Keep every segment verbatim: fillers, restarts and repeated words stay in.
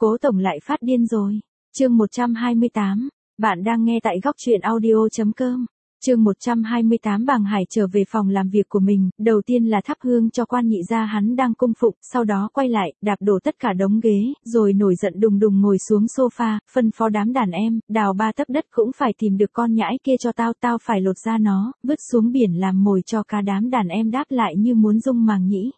Cố tổng lại phát điên rồi. Chương một trăm hai mươi tám, bạn đang nghe tại góc truyện audio chấm com. Chương một trăm hai mươi tám Bàng Hải trở về phòng làm việc của mình, đầu tiên là thắp hương cho quan nhị gia hắn đang cung phụng, sau đó quay lại, đạp đổ tất cả đống ghế, rồi nổi giận đùng đùng ngồi xuống sofa, phân phó đám đàn em, đào ba tấc đất cũng phải tìm được con nhãi kia cho tao, tao phải lột ra nó, vứt xuống biển làm mồi cho cá. Đám đàn em đáp lại như muốn rung màng nhĩ.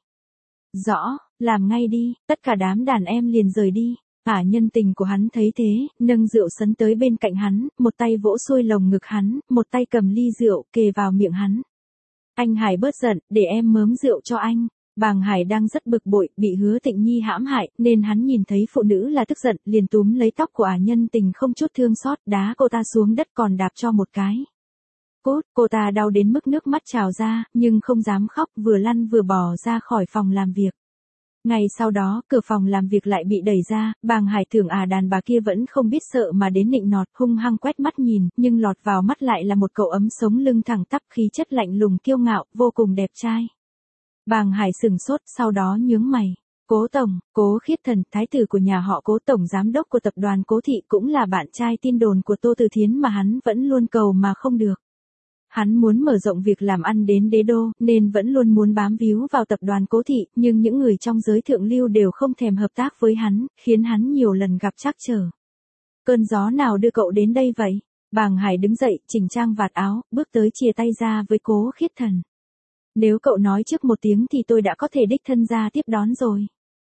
Rõ, làm ngay đi, tất cả đám đàn em liền rời đi. Ả nhân tình của hắn thấy thế, nâng rượu sấn tới bên cạnh hắn, một tay vỗ xuôi lồng ngực hắn, một tay cầm ly rượu, kề vào miệng hắn. Anh Hải bớt giận, để em mớm rượu cho anh. Bàng Hải đang rất bực bội, bị Hứa Tịnh Nhi hãm hại, nên hắn nhìn thấy phụ nữ là tức giận, liền túm lấy tóc của Ả nhân tình không chút thương xót, đá cô ta xuống đất còn đạp cho một cái. Cốt, cô ta đau đến mức nước mắt trào ra, nhưng không dám khóc, vừa lăn vừa bò ra khỏi phòng làm việc. Ngày sau đó, cửa phòng làm việc lại bị đẩy ra, Bàng Hải tưởng à đàn bà kia vẫn không biết sợ mà đến nịnh nọt, hung hăng quét mắt nhìn, nhưng lọt vào mắt lại là một cậu ấm sống lưng thẳng tắp, khí chất lạnh lùng kiêu ngạo, vô cùng đẹp trai. Bàng Hải sừng sốt, sau đó nhướng mày. Cố tổng, Cố Khiết Thần, thái tử của nhà họ Cố, tổng giám đốc của tập đoàn Cố Thị, cũng là bạn trai tin đồn của Tô Từ Thiến mà hắn vẫn luôn cầu mà không được. Hắn muốn mở rộng việc làm ăn đến đế đô, nên vẫn luôn muốn bám víu vào tập đoàn Cố Thị, nhưng những người trong giới thượng lưu đều không thèm hợp tác với hắn, khiến hắn nhiều lần gặp trắc trở. Cơn gió nào đưa cậu đến đây vậy? Bàng Hải đứng dậy, chỉnh trang vạt áo, bước tới chìa tay ra với Cố Khiết Thần. Nếu cậu nói trước một tiếng thì tôi đã có thể đích thân ra tiếp đón rồi.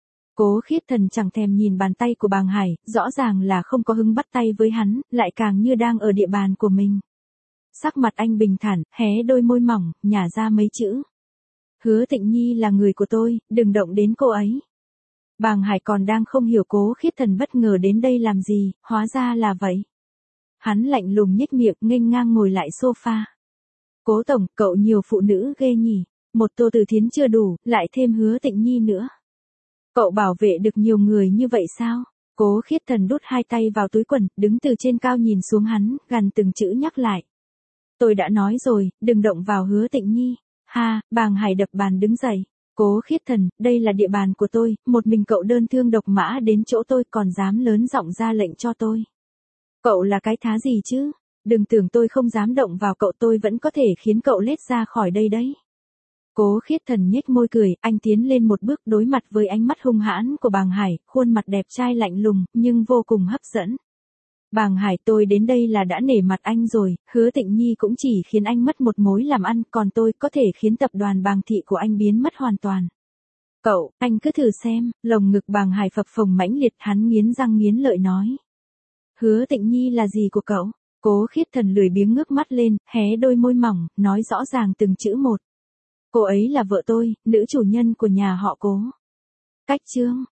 Cố Khiết Thần chẳng thèm nhìn bàn tay của Bàng Hải, rõ ràng là không có hứng bắt tay với hắn, lại càng như đang ở địa bàn của mình. Sắc mặt anh bình thản, hé đôi môi mỏng, nhả ra mấy chữ. Hứa Tịnh Nhi là người của tôi, đừng động đến cô ấy. Bàng Hải còn đang không hiểu Cố Khiết Thần bất ngờ đến đây làm gì, hóa ra là vậy. Hắn lạnh lùng nhếch miệng, nghênh ngang ngồi lại sofa. Cố tổng, cậu nhiều phụ nữ ghê nhỉ, một Tô Từ Thiến chưa đủ, lại thêm Hứa Tịnh Nhi nữa. Cậu bảo vệ được nhiều người như vậy sao? Cố Khiết Thần đút hai tay vào túi quần, đứng từ trên cao nhìn xuống hắn, gằn từng chữ nhắc lại. Tôi đã nói rồi, đừng động vào Hứa Tịnh Nhi. Ha, Bàng Hải đập bàn đứng dậy. Cố Khiết Thần, đây là địa bàn của tôi, một mình cậu đơn thương độc mã đến chỗ tôi còn dám lớn giọng ra lệnh cho tôi. Cậu là cái thá gì chứ? Đừng tưởng tôi không dám động vào cậu, tôi vẫn có thể khiến cậu lết ra khỏi đây đấy. Cố Khiết Thần nhếch môi cười, anh tiến lên một bước đối mặt với ánh mắt hung hãn của Bàng Hải, khuôn mặt đẹp trai lạnh lùng, nhưng vô cùng hấp dẫn. Bàng Hải, tôi đến đây là đã nể mặt anh rồi, Hứa Tịnh Nhi cũng chỉ khiến anh mất một mối làm ăn, còn tôi có thể khiến tập đoàn Bàng Thị của anh biến mất hoàn toàn. Cậu, anh cứ thử xem, lồng ngực Bàng Hải phập phồng mãnh liệt, hắn nghiến răng nghiến lợi nói. Hứa Tịnh Nhi là gì của cậu? Cố Khiết Thần lười biếng ngước mắt lên, hé đôi môi mỏng, nói rõ ràng từng chữ một. Cô ấy là vợ tôi, nữ chủ nhân của nhà họ Cố. Cách chương,